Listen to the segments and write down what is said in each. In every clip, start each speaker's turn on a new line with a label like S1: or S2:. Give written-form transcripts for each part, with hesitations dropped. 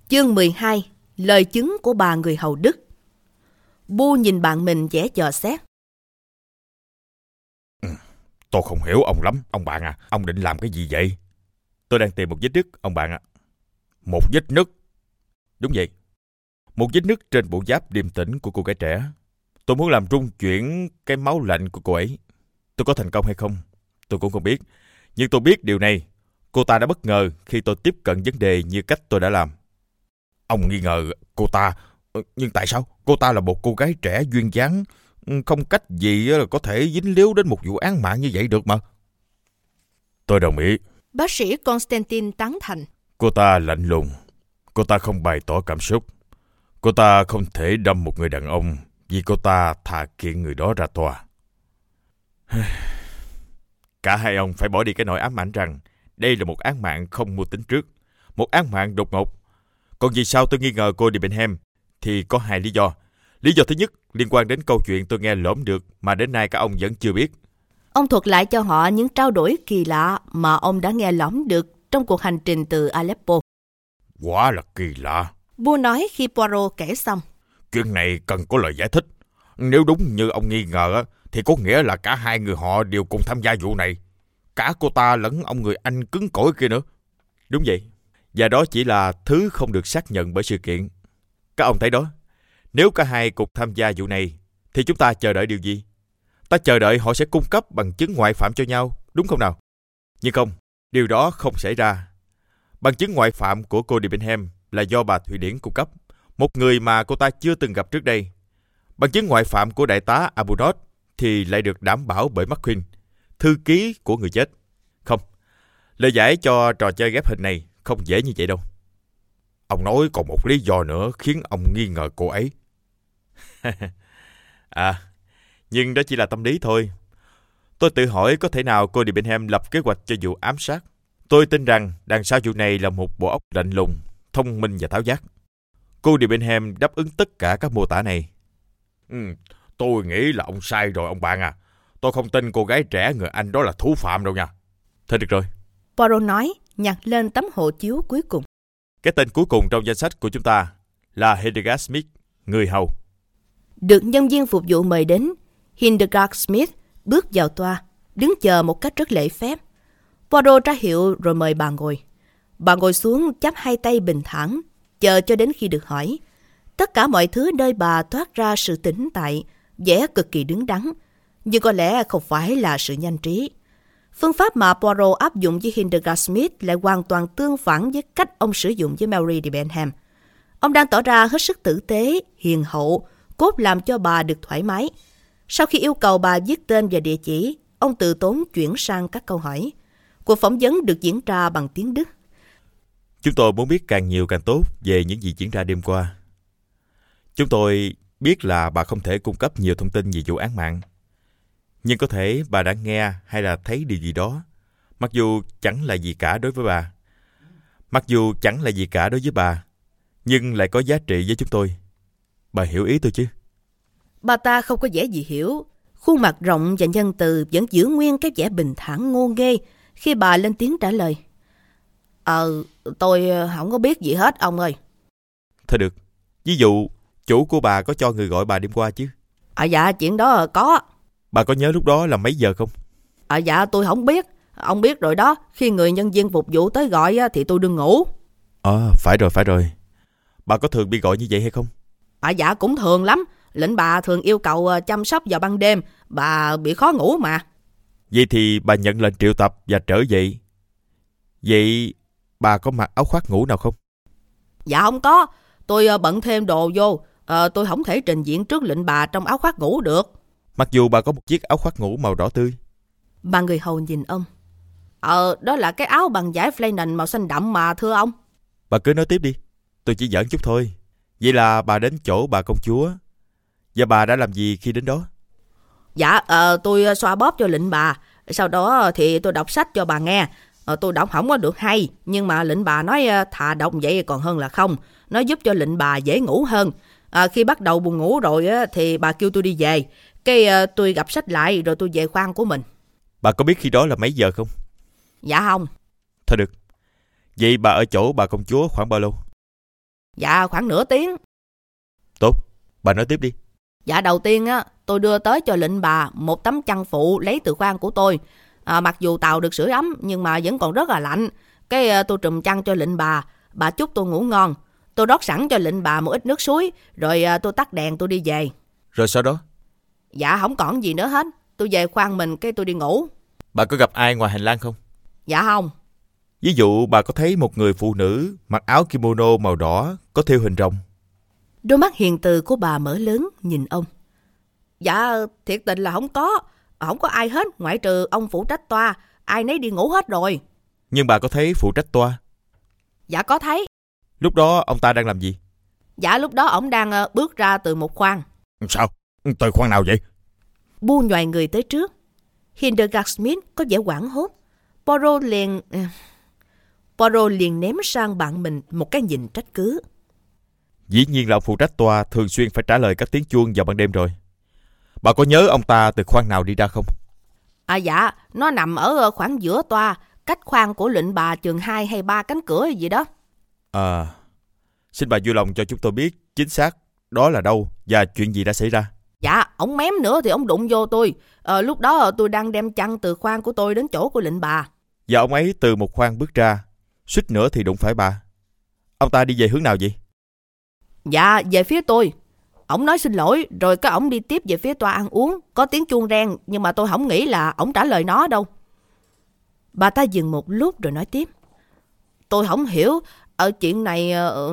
S1: Chương 12. Lời chứng của bà người hầu Đức. Bu nhìn bạn mình vẻ dò xét.
S2: Tôi không hiểu ông lắm, ông bạn à. Ông định làm cái gì vậy? Tôi đang tìm một vết nứt, ông bạn ạ. Một vết nứt? Đúng vậy. Một vết nứt trên bộ giáp điềm tĩnh của cô gái trẻ. Tôi muốn làm rung chuyển cái máu lạnh của cô ấy. Tôi có thành công hay không, tôi cũng không biết. Nhưng tôi biết điều này. Cô ta đã bất ngờ khi tôi tiếp cận vấn đề như cách tôi đã làm. Ông nghi ngờ cô ta? Nhưng tại sao? Cô ta là một cô gái trẻ duyên dáng, không cách gì có thể dính líu đến một vụ án mạng như vậy được mà. Tôi đồng ý.
S1: Bác sĩ Constantine tán thành.
S2: Cô ta lạnh lùng. Cô ta không bày tỏ cảm xúc. Cô ta không thể đâm một người đàn ông vì cô ta thà kiện người đó ra tòa. Cả hai ông phải bỏ đi cái nỗi ám ảnh rằng đây là một án mạng không mưu tính trước, một án mạng đột ngột. Còn vì sao tôi nghi ngờ cô Debenham thì có hai lý do. Lý do thứ nhất liên quan đến câu chuyện tôi nghe lỏm được mà đến nay các ông vẫn chưa biết.
S1: Ông thuật lại cho họ những trao đổi kỳ lạ mà ông đã nghe lỏm được trong cuộc hành trình từ Aleppo.
S2: Quả là kỳ lạ,
S1: Bu nói khi Poirot kể xong.
S2: Chuyện này cần có lời giải thích. Nếu đúng như ông nghi ngờ thì có nghĩa là cả hai người họ đều cùng tham gia vụ này. Cả cô ta lẫn ông người Anh cứng cỏi kia nữa. Đúng vậy. Và đó chỉ là thứ không được xác nhận bởi sự kiện. Các ông thấy đó. Nếu cả hai cùng tham gia vụ này thì chúng ta chờ đợi điều gì? Ta chờ đợi họ sẽ cung cấp bằng chứng ngoại phạm cho nhau, đúng không nào? Nhưng không, điều đó không xảy ra. Bằng chứng ngoại phạm của cô Debenham là do bà Thụy Điển cung cấp, một người mà cô ta chưa từng gặp trước đây. Bằng chứng ngoại phạm của đại tá Abunot thì lại được đảm bảo bởi McQueen, thư ký của người chết. Không, lời giải cho trò chơi ghép hình này không dễ như vậy đâu. Ông nói còn một lý do nữa khiến ông nghi ngờ cô ấy. Nhưng đó chỉ là tâm lý thôi. Tôi tự hỏi có thể nào cô Debenham lập kế hoạch cho vụ ám sát. Tôi tin rằng đằng sau vụ này là một bộ óc lạnh lùng, thông minh và tháo vát. Cô Debenham đáp ứng tất cả các mô tả này. Tôi nghĩ là ông sai rồi ông bạn à. Tôi không tin cô gái trẻ người Anh đó là thủ phạm đâu nha. Thôi được rồi.
S1: Poirot nói, nhặt lên tấm hộ chiếu cuối cùng.
S2: Cái tên cuối cùng trong danh sách của chúng ta là Hildegard Smith, người hầu.
S1: Được nhân viên phục vụ mời đến, Hildegard Smith bước vào toa, đứng chờ một cách rất lễ phép. Poirot ra hiệu rồi mời bà ngồi. Bà ngồi xuống chắp hai tay bình thản, chờ cho đến khi được hỏi. Tất cả mọi thứ nơi bà toát ra sự tĩnh tại, vẻ cực kỳ đứng đắn, nhưng có lẽ không phải là sự nhanh trí. Phương pháp mà Poirot áp dụng với Hildegard Smith lại hoàn toàn tương phản với cách ông sử dụng với Mary Debenham. Ông đang tỏ ra hết sức tử tế, hiền hậu, cốt làm cho bà được thoải mái. Sau khi yêu cầu bà viết tên và địa chỉ, ông từ tốn chuyển sang các câu hỏi. Cuộc phỏng vấn được diễn ra bằng tiếng Đức.
S2: Chúng tôi muốn biết càng nhiều càng tốt về những gì diễn ra đêm qua. Chúng tôi biết là bà không thể cung cấp nhiều thông tin về vụ án mạng. Nhưng có thể bà đã nghe hay là thấy điều gì đó, mặc dù chẳng là gì cả đối với bà. Nhưng lại có giá trị với chúng tôi. Bà hiểu ý tôi chứ?
S1: Bà ta không có vẻ gì hiểu. Khuôn mặt rộng và nhân từ vẫn giữ nguyên cái vẻ bình thản ngô nghê khi bà lên tiếng trả lời. Tôi không có biết gì hết ông ơi.
S2: Thôi được. Ví dụ, chủ của bà có cho người gọi bà đêm qua chứ?
S1: Dạ, chuyện đó có. Bà
S2: có nhớ lúc đó là mấy giờ không?
S1: Dạ, tôi không biết. Ông biết rồi đó, khi người nhân viên phục vụ tới gọi thì tôi đừng ngủ.
S2: Phải rồi. Bà có thường bị gọi như vậy hay không?
S1: Dạ, cũng thường lắm. Lệnh bà thường yêu cầu chăm sóc vào ban đêm. Bà bị khó ngủ mà.
S2: Vậy thì bà nhận lệnh triệu tập và trở dậy. Vậy bà có mặc áo khoác ngủ nào không?
S1: Dạ không có. Tôi bận thêm đồ vô. Tôi không thể trình diện trước lệnh bà trong áo khoác ngủ được.
S2: Mặc dù bà có một chiếc áo khoác ngủ màu đỏ tươi.
S1: Bà người hầu nhìn ông. Đó là cái áo bằng vải flannel màu xanh đậm mà thưa ông.
S2: Bà cứ nói tiếp đi. Tôi chỉ giỡn chút thôi. Vậy là bà đến chỗ bà công chúa. Và bà đã làm gì khi đến đó?
S1: Dạ, tôi xoa bóp cho lệnh bà. Sau đó thì tôi đọc sách cho bà nghe. Tôi đọc không có được hay, nhưng mà lệnh bà nói thà đọc vậy còn hơn là không. Nó giúp cho lệnh bà dễ ngủ hơn. Khi bắt đầu buồn ngủ rồi thì bà kêu tôi đi về. Tôi gặp sách lại rồi tôi về khoang của mình.
S2: Bà có biết khi đó là mấy giờ không?
S1: Dạ không.
S2: Thôi được. Vậy bà ở chỗ bà công chúa khoảng bao lâu?
S1: Dạ khoảng nửa tiếng.
S2: Tốt, bà nói tiếp đi.
S1: Dạ đầu tiên á, tôi đưa tới cho lệnh bà một tấm chăn phụ lấy từ khoang của tôi. Mặc dù tàu được sưởi ấm nhưng mà vẫn còn rất là lạnh. Tôi trùm chăn cho lệnh bà chúc tôi ngủ ngon. Tôi rót sẵn cho lệnh bà một ít nước suối, rồi tôi tắt đèn tôi đi về.
S2: Rồi sau đó?
S1: Dạ không còn gì nữa hết. Tôi về khoang mình tôi đi ngủ.
S2: Bà có gặp ai ngoài hành lang không?
S1: Dạ không.
S2: Ví dụ bà có thấy một người phụ nữ mặc áo kimono màu đỏ có thêu hình rồng.
S1: Đôi mắt hiền từ của bà mở lớn nhìn ông. Dạ thiệt tình là không có ai hết, ngoại trừ ông phụ trách toa. Ai nấy đi ngủ hết rồi.
S2: Nhưng bà có thấy phụ trách toa?
S1: Dạ có thấy.
S2: Lúc đó ông ta đang làm gì?
S1: Dạ lúc đó ông đang bước ra từ một khoang.
S2: Sao? Từ khoang nào vậy?
S1: Bu nhoài người tới trước. Hildegard Smith có vẻ hoảng hốt. Poirot liền ném sang bạn mình một cái nhìn trách cứ.
S2: Dĩ nhiên là ông phụ trách toa thường xuyên phải trả lời các tiếng chuông vào ban đêm rồi. Bà có nhớ ông ta từ khoang nào đi ra không?
S1: Dạ, nó nằm ở khoảng giữa toa, cách khoang của lệnh bà chừng 2 hay 3 cánh cửa gì đó.
S2: Xin bà vui lòng cho chúng tôi biết chính xác đó là đâu và chuyện gì đã xảy ra.
S1: Dạ, ổng mém nữa thì ổng đụng vô tôi. Lúc đó tôi đang đem chăn từ khoang của tôi đến chỗ của lệnh bà.
S2: Và ông ấy từ một khoang bước ra, suýt nữa thì đụng phải bà. Ông ta đi về hướng nào vậy?
S1: Dạ, về phía tôi. Ổng nói xin lỗi, rồi ổng đi tiếp về phía toa ăn uống. Có tiếng chuông reng, nhưng mà tôi không nghĩ là ổng trả lời nó đâu. Bà ta dừng một lúc rồi nói tiếp. Tôi không hiểu, ở chuyện này...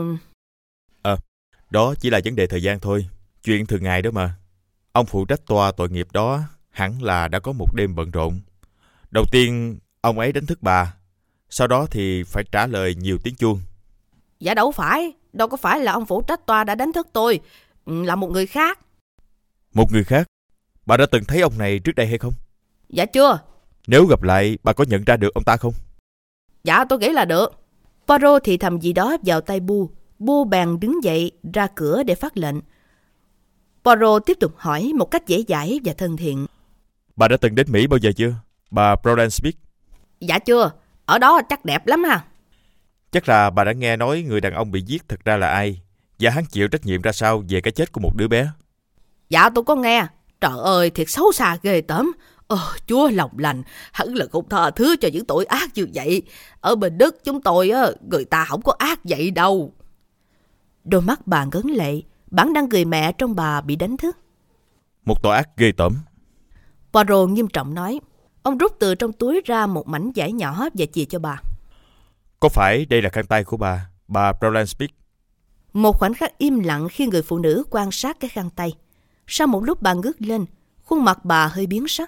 S2: Đó chỉ là vấn đề thời gian thôi. Chuyện thường ngày đó mà. Ông phụ trách toa tội nghiệp đó hẳn là đã có một đêm bận rộn. Đầu tiên, ông ấy đánh thức bà. Sau đó thì phải trả lời nhiều tiếng chuông.
S1: Dạ đâu có phải là ông phụ trách toa đã đánh thức tôi. Là một người khác.
S2: Một người khác? Bà đã từng thấy ông này trước đây hay không?
S1: Dạ chưa.
S2: Nếu gặp lại, bà có nhận ra được ông ta không?
S1: Dạ tôi nghĩ là được. Poirot thì thầm gì đó vào tay Bu. Bu bèn đứng dậy ra cửa để phát lệnh. Poirot tiếp tục hỏi một cách dễ dãi và thân thiện.
S2: Bà đã từng đến Mỹ bao giờ chưa, bà Prudence Smith?
S1: Dạ chưa. Ở đó chắc đẹp lắm ha.
S2: Chắc là bà đã nghe nói người đàn ông bị giết thật ra là ai, và hắn chịu trách nhiệm ra sao về cái chết của một đứa bé.
S1: Dạ tôi có nghe. Trời ơi thiệt xấu xa ghê tởm. Chúa lòng lành, hẳn là không tha thứ cho những tội ác như vậy. Ở bên Đức chúng tôi người ta không có ác vậy đâu. Đôi mắt bà ngấn lệ. Bản năng người mẹ trong bà bị đánh thức.
S2: Một tội ác ghê tởm.
S1: Poirot nghiêm trọng nói. Ông rút từ trong túi ra một mảnh vải nhỏ và chìa cho bà.
S2: Có phải đây là khăn tay của bà Prudence Smith?
S1: Một khoảnh khắc im lặng khi người phụ nữ quan sát cái khăn tay. Sau một lúc bà ngước lên, khuôn mặt bà hơi biến sắc.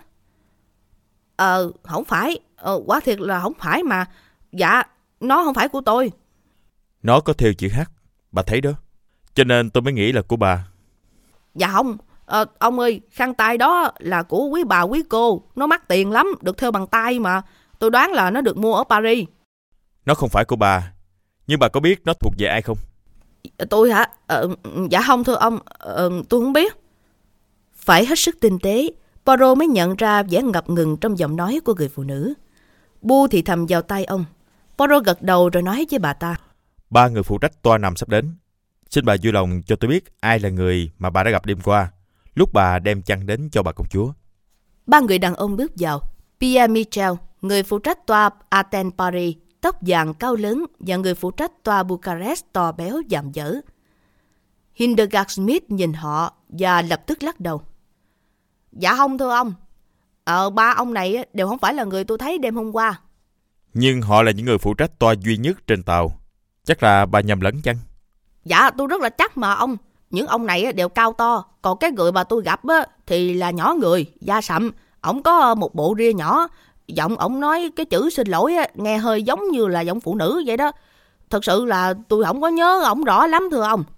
S1: Không phải, quả thiệt là không phải mà. Dạ, nó không phải của tôi.
S2: Nó có thêu chữ H, bà thấy đó. Cho nên tôi mới nghĩ là của bà.
S1: Dạ không, ông ơi, khăn tay đó là của quý bà quý cô. Nó mắc tiền lắm, được thêu bằng tay mà. Tôi đoán là nó được mua ở Paris.
S2: Nó không phải của bà, nhưng bà có biết nó thuộc về ai không?
S1: Tôi hả? Dạ không thưa ông, tôi không biết. Phải hết sức tinh tế, Poirot mới nhận ra vẻ ngập ngừng trong giọng nói của người phụ nữ. Bu thì thầm vào tay ông. Poirot gật đầu rồi nói với bà ta.
S2: 3 người phụ trách toa nằm sắp đến. Xin bà vui lòng cho tôi biết ai là người mà bà đã gặp đêm qua, lúc bà đem chăn đến cho bà công chúa.
S1: 3 người đàn ông bước vào. Pierre Michel, người phụ trách toa Athens Paris, tóc vàng cao lớn, và người phụ trách toa Bucharest to béo dạm dở. Hildegard Smith nhìn họ và lập tức lắc đầu. Dạ không thưa ông. 3 ông này đều không phải là người tôi thấy đêm hôm qua.
S2: Nhưng họ là những người phụ trách toa duy nhất trên tàu. Chắc là bà nhầm lẫn chăng?
S1: Dạ tôi rất là chắc mà ông. Những ông này đều cao to. Còn cái người mà tôi gặp thì là nhỏ người, da sậm. Ổng có một bộ ria nhỏ. Giọng ổng nói cái chữ xin lỗi nghe hơi giống như là giọng phụ nữ vậy đó. Thật sự là tôi không có nhớ ổng rõ lắm thưa ông.